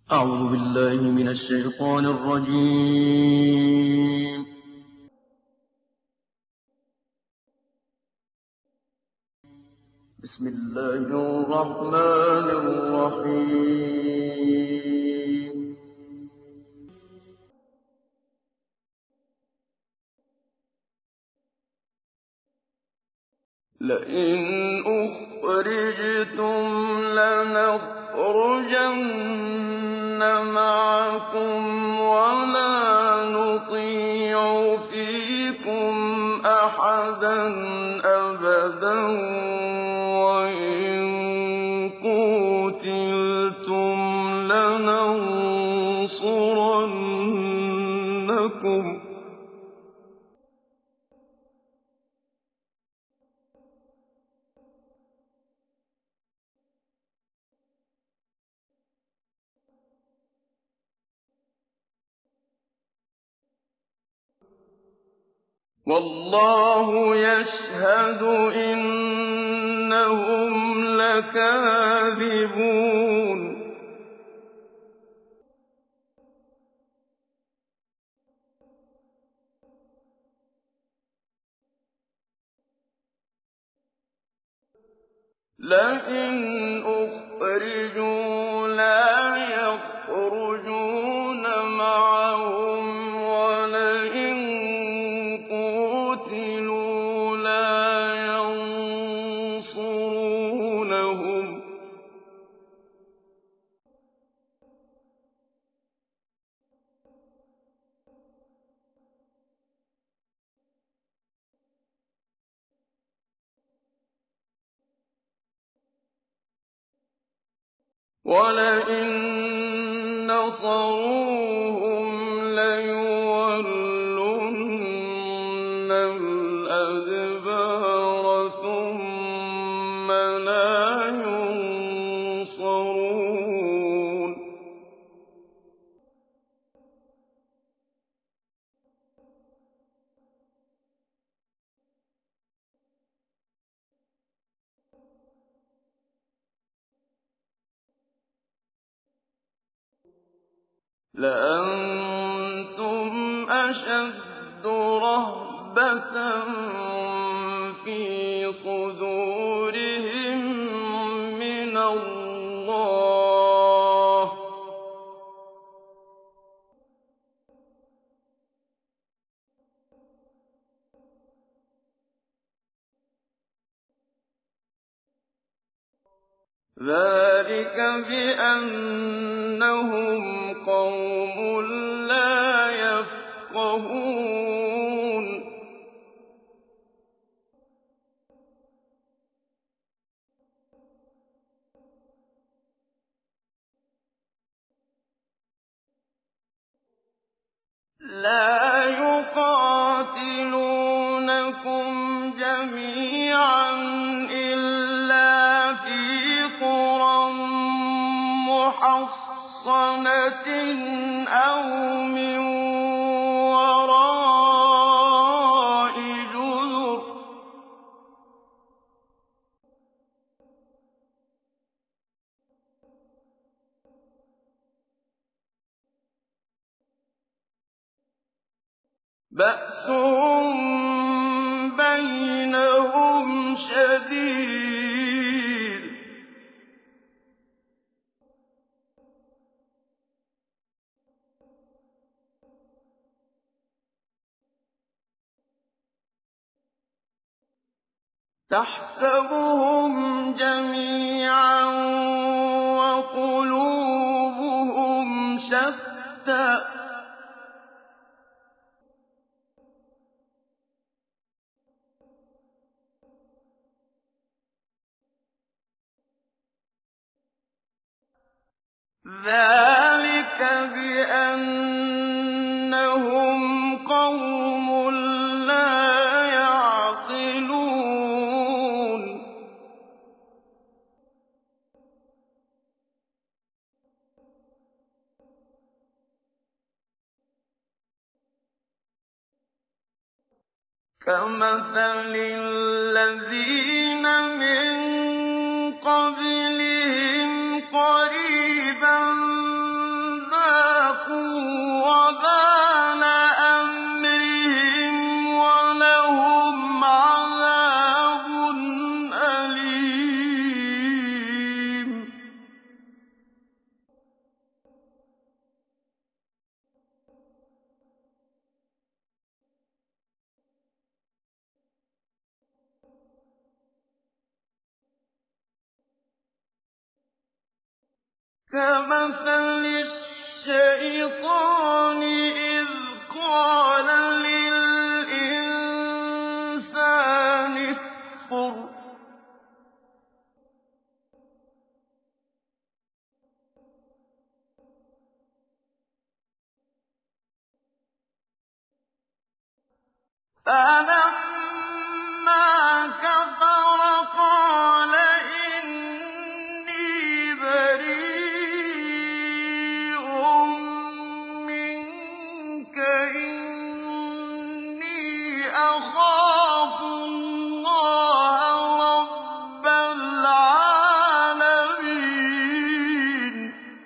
أعوذ بالله من الشيطان الرجيم. بسم الله الرحمن الرحيم. لئن أخرجتم لنخرجن معكم ولا نطيع فيكم أحدا أبدا وإن قُوتِلْتُمْ لننصرنكم والله يشهد إنهم لكاذبون. لئن أخرجوا لا يخرجون معهم ولئن قُوتِلُوا لا ينصرونهم وَلَئِن نَّصَرُوهُمْ لَيُوَلُّنَّ الْأَدْبَارَ ثُمَّ لَا يُنصَرُونَ لَأَنتُمْ أَشَدُّ رَهْبَةً فِي صُدُورِهِم مِّنَ اللَّهِ ۚ ذَٰلِكَ بِأَنَّهُمْ قَوْمٌ لَّا يَفْقَهُونَ. لَا يُقَاتِلُونَكُمْ جَمِيعًا إِلَّا فِي قُرًى مُّحَصَّنَةٍ أَوْ مِن وَرَاءِ جُدُرٍ ۚ بَأْسُهُم بَيْنَهُمْ شَدِيدٌ ۚ تَحْسَبُهُمْ جَمِيعًا وَقُلُوبُهُمْ شَتَّىٰ ۚ ذَٰلِكَ بِأَنَّهُمْ قَوْمٌ لَّا يَعْقِلُونَ. كَمَثَلِ الَّذِينَ مِن قَبْلِهِمْ قَرِيبًا كَمَثَلِ الشَّيْطَانِ إِذْ قَالَ لِلْإِنسَانِ اكْفُرْ فَلَمَّا كَفَرَ قَالَ إِنِّي بَرِيءٌ مِّنكَ إِنِّي أَخَافُ اللَّهَ رَبَّ الْعَالَمِينَ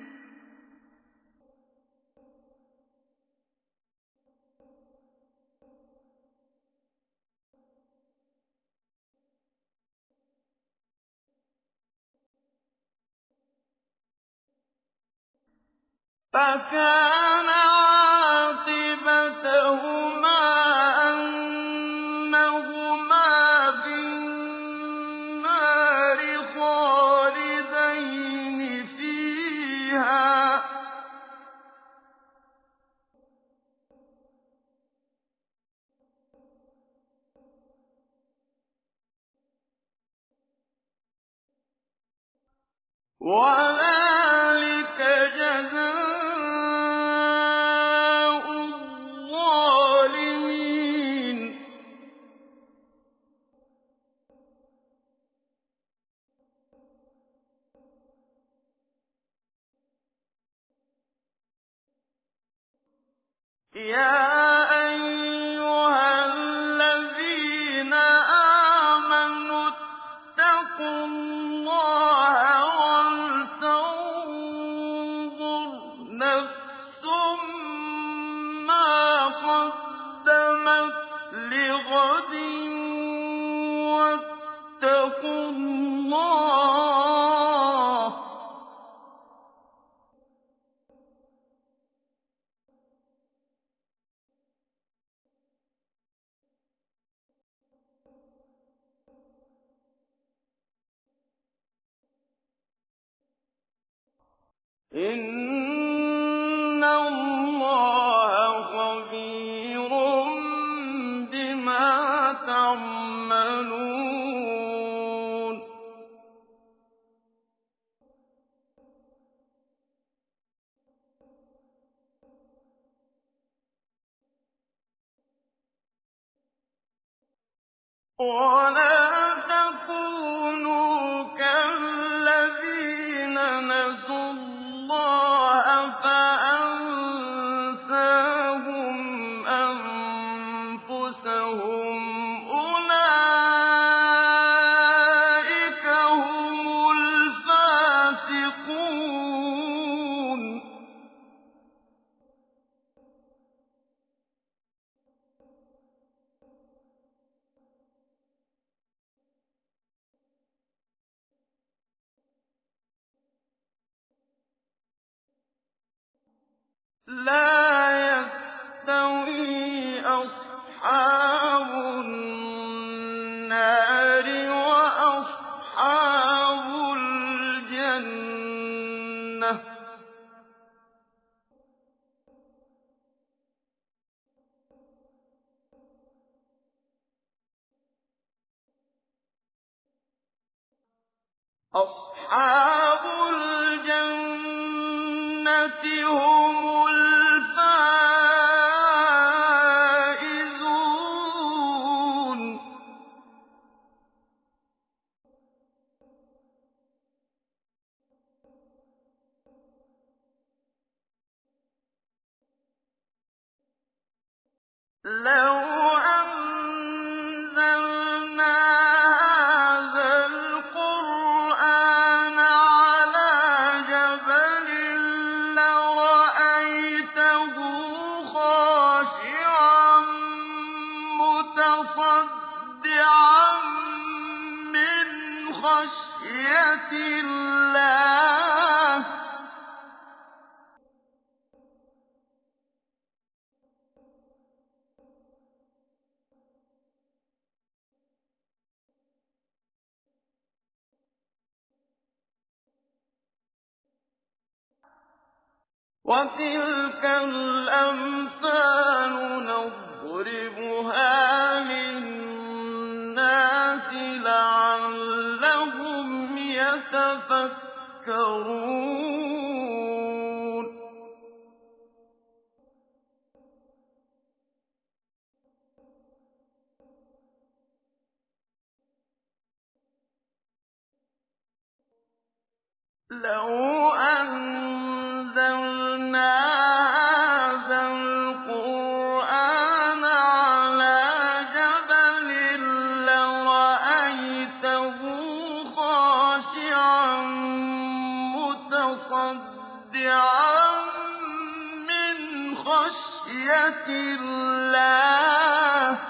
فَكَانَ عَاقِبَتَهُمَا أَنَّهُمَا فِي النَّارِ خَالِدَيْنِ فِيهَا ۚ وَذَٰلِكَ جَزَاءُ الظَّالِمِينَ يَا أَيُّهَا الَّذِينَ آمَنُوا اتَّقُوا اللَّهَ وَلْتَنظُرْ نَفْسٌ مَّا قَدَّمَتْ لِغَدٍ ۖ وَاتَّقُوا اللَّهَ ۚ إِنَّ اللَّهَ خَبِيرٌ بِمَا تَعْمَلُونَ وَلَا تَكُونُوا كَالَّذِينَ نَسُوا اللَّهَ فَأَنسَاهُمْ أَنفُسَهُمْ ۚ أُولَٰئِكَ هُمُ الْفَاسِقُونَ لَا يَسْتَوِي أَصْحَابُ النَّارِ وَأَصْحَابُ الْجَنَّةِ ۚ أَصْحَابُ الْجَنَّةِ هُمُ الْفَائِزُونَ لَوْ أَنزَلْنَا هَٰذَا الْقُرْآنَ عَلَىٰ جَبَلٍ لَّرَأَيْتَهُ وَتِلْكَ الْأَمْثَالُ نَضْرِبُهَا لِلنَّاسِ لَعَلَّهُمْ يَتَفَكَّرُونَ لَوْ أَنزَلْنَا هَٰذَا الْقُرْآنَ عَلَىٰ جَبَلٍ لَّرَأَيْتَهُ خَاشِعًا مُّتَصَدِّعًا مِّنْ خَشْيَةِ اللَّهِ ۚ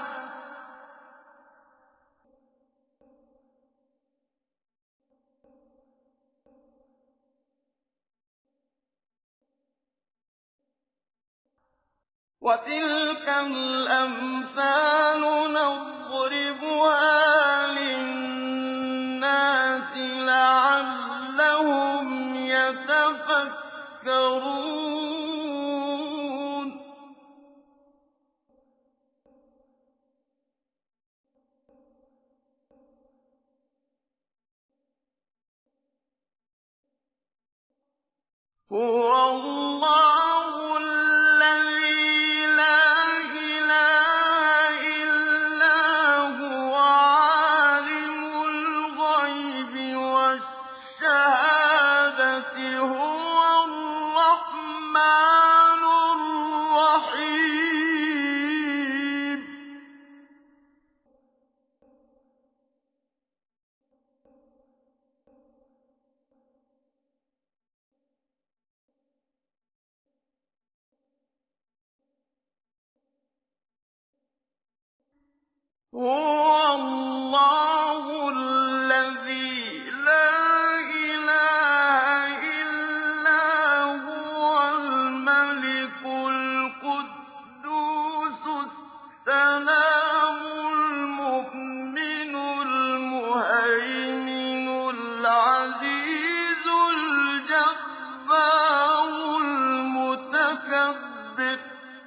وَتِلْكَ الْأَمْثَالُ نَضْرِبُهَا لِلنَّاسِ لَعَلَّهُمْ يَتَفَكَّرُونَ هُوَ اللَّهُ الَّذِي لَا إِلَٰهَ إِلَّا هُوَ عَالِمُ الْغَيْبِ وَالشَّهَادَةِ هُوَ الرَّحْمَٰنُ الرَّحِيمُ هُوَ اللَّهُ الَّذِي لَا إِلَٰهَ إِلَّا هُوَ الْمَلِكُ الْقُدُّوسُ السَّلَامُ الْمُؤْمِنُ الْمُهَيْمِنُ الْعَزِيزُ الْجَبَّارُ الْمُتَكَبِّرُ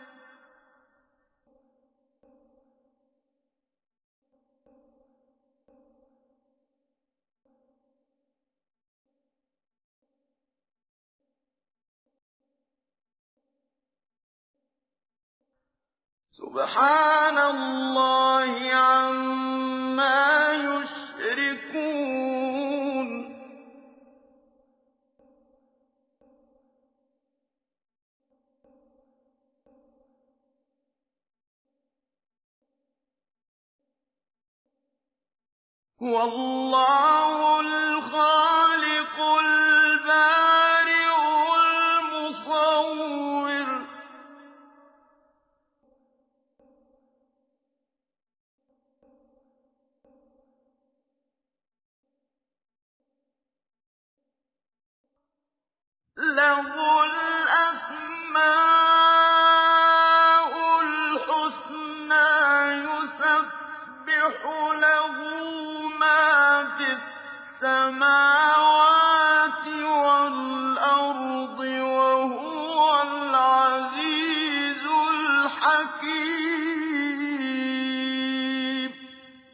سُبْحَانَ اللَّهِ عَمَّا يُشْرِكُونَ هُوَ اللَّهُ الْخَالِقُ الْبَارِئُ الْمُصَوِّرُ ۖ لَهُ الْأَسْمَاءُ الْحُسْنَىٰ يُسَبِّحُ لَهُ مَا فِي السَّمَاوَاتِ وَالْأَرْضِ ۖ وَهُوَ الْعَزِيزُ الْحَكِيمُ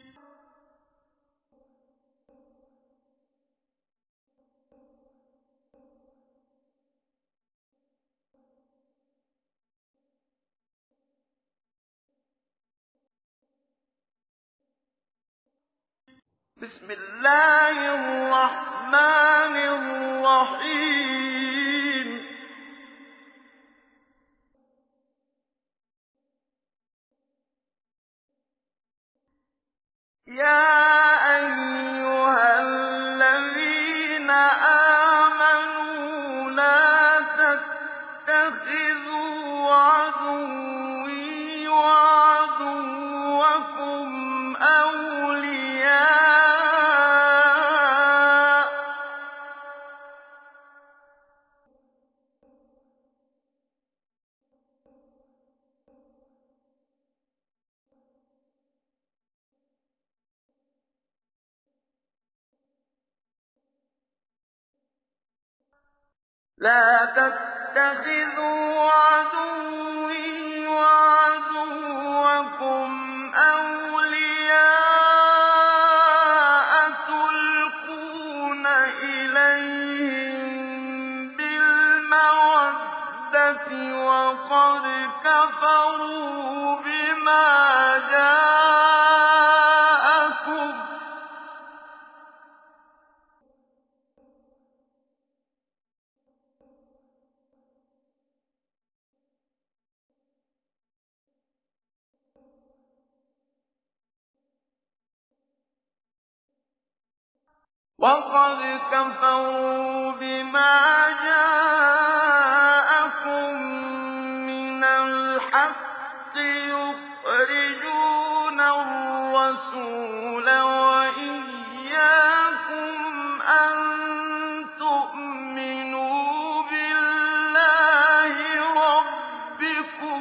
بسم الله الرحمن الرحيم يا أيها الذين آمنوا لا تتخذوا عدوي وعدوكم أولياء تَتَّخِذُوا عَدُوِّي وَعَدُوَّكُمْ أَوْلِيَاءَ تُلْقُونَ إِلَيْهِم بِالْمَوَدَّةِ وَقَدْ كَفَرُوا بِمَا جَاءَكُم مِّنَ الْحَقِّ يُخْرِجُونَ الرَّسُولَ وَإِيَّاكُمْ أَن تُؤْمِنُوا بِاللَّهِ رَبِّكُمْ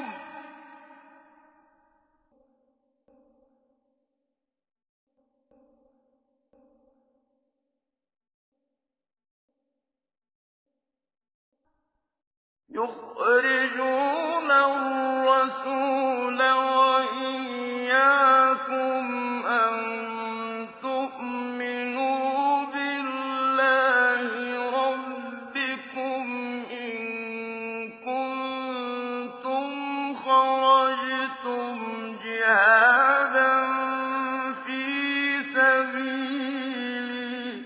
إِن كُنتُمْ خَرَجْتُمْ جِهَادًا فِي سَبِيلِي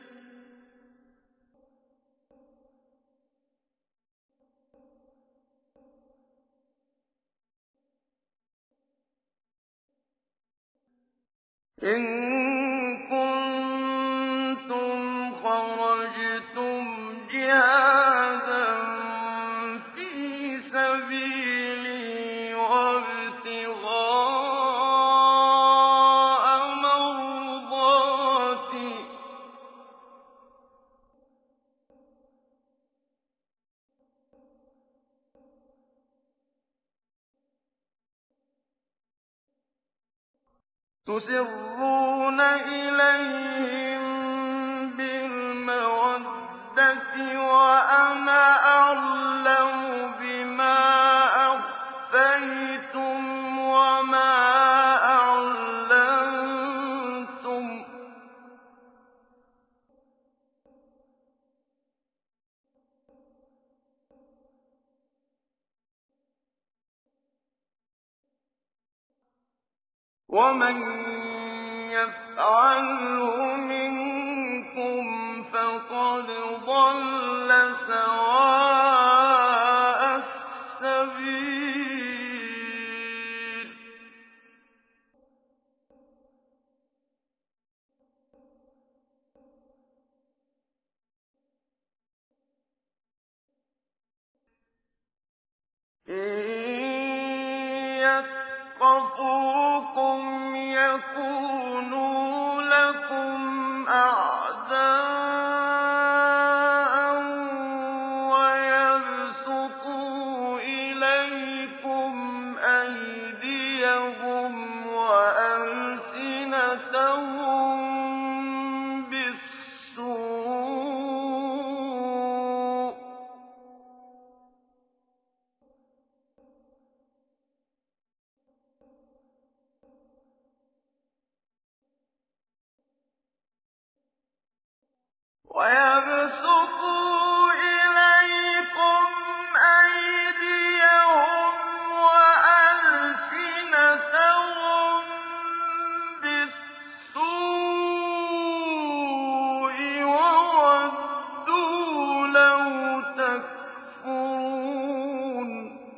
وَابْتِغَاءَ مَرْضَاتِي ۚ تُسِرُّونَ إِلَيْهِم بِالْمَوَدَّةِ وَأَنَا أَعْلَمُ بِمَا أَخْفَيْتُمْ وَمَا أَعْلَنتُمْ ۚ وَمَن يَفْعَلْهُ مِنكُمْ فَقَدْ ضَلَّ سَوَاءَ السَّبِيلِ إِن يَثْقَفُوكُمْ يَكُونُوا لَكُمْ أَعْدَاءً وَيَبْسُطُوا إِلَيْكُمْ أَيْدِيَهُمْ وَأَلْسِنَتَهُم بِالسُّوءِ ۚ وَيَبْسُطُوا إِلَيْكُمْ أَيْدِيَهُمْ وَأَلْسِنَتَهُم بِالسُّوءِ وَوَدُّوا لَوْ تَكْفُرُونَ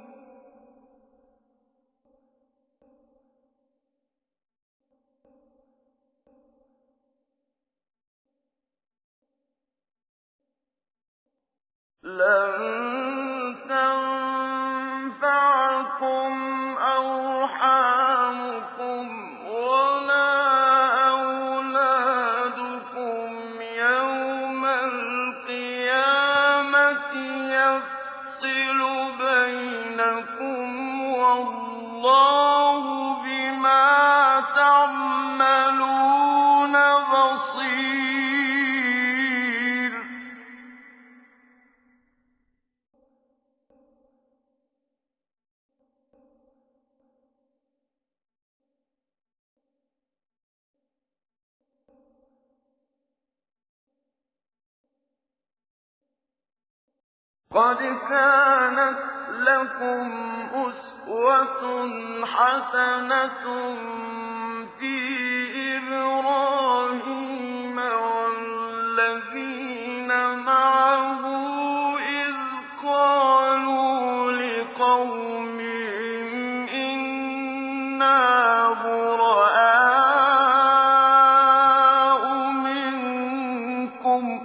لَن تَنفَعَكُمْ أَرْحَامُكُمْ وَلَا أَوْلَادُكُمْ يَوْمَ الْقِيَامَةِ ۚ يَفْصِلُ بَيْنَكُمْ ۚ وَاللَّهُ بِمَا تَعْمَلُونَ بَصِيرٌ. قَدْ كَانَتْ لَكُمْ أُسْوَةٌ حَسَنَةٌ فِي إِبْرَاهِيمَ وَالَّذِينَ مَعَهُ إِذْ قَالُوا لِقَوْمِهِمْ إِنَّا بُرَآءُ مِنكُمْ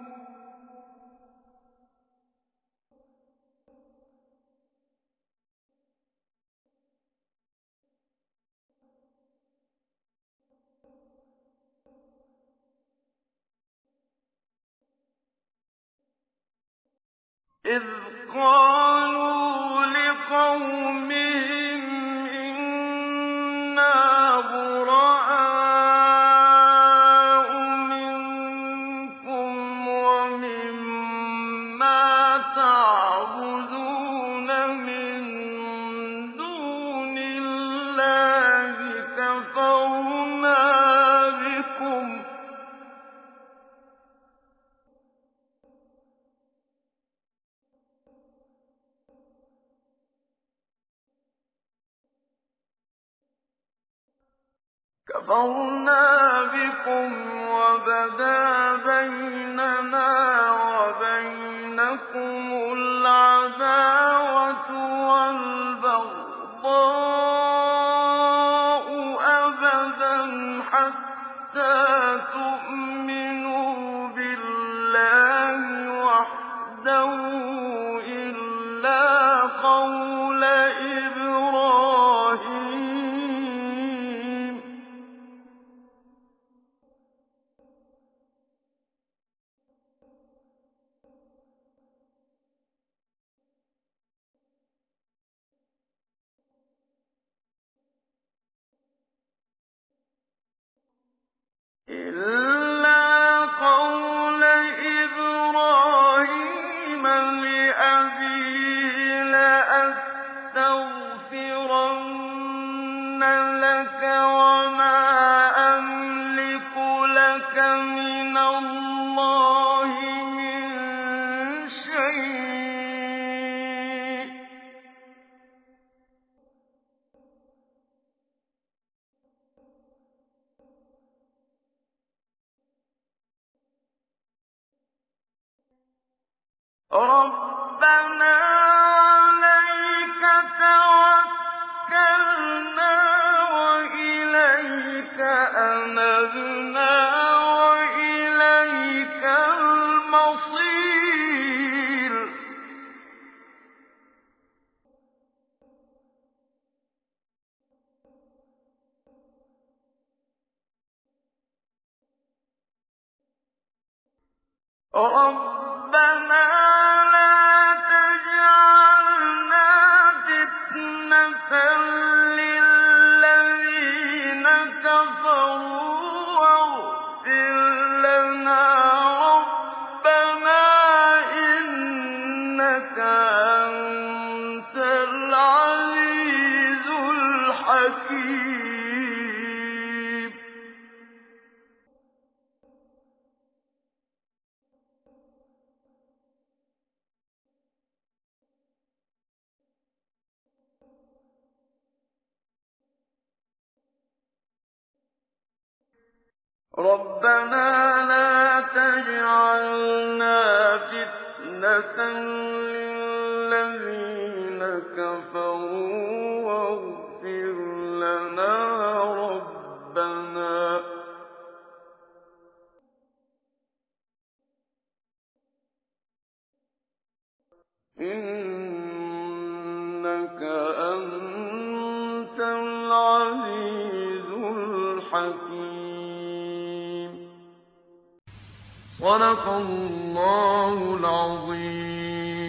وَمِمَّا تَعْبُدُونَ مِن دُونِ اللَّهِ كَفَرْنَا بِكُمْ وَبَدَا بَيْنَنَا وَبَيْنَكُمُ الْعَدَاوَةُ وَالْبَغْضَاءُ أَبَدًا حَتَّىٰ تُؤْمِنُوا بِاللَّهِ وَحْدَهُ إِلَّا قَوْلَ إِبْرَاهِيمَ لِأَبِيهِ لَأَسْتَغْفِرَنَّ لَكَ وَمَا أَمْلِكُ لَكَ مِنَ اللَّهِ مِن شَيْءٍ ۖ رَبَّنَا عَلَيْكَ تَوَكَّلْنَا وَإِلَيْكَ أَنَبْنَا وَإِلَيْكَ الْمَصِيرُ رَبَّنَا لَا تَجْعَلْنَا فِتْنَةً لِّلَّذِينَ كَفَرُوا وَاغْفِرْ لَنَا رَبَّنَا إِنَّكَ أَنتَ الْعَزِيزُ الْحَكِيمُ رَبَّنَا لَا تَجْعَلْنَا فِتْنَةً لِّلَّذِينَ كَفَرُوا وَاغْفِرْ لَنَا رَبَّنَا إِنَّكَ أَنتَ الْعَزِيزُ الْحَكِيمُ صدق الله العظيم.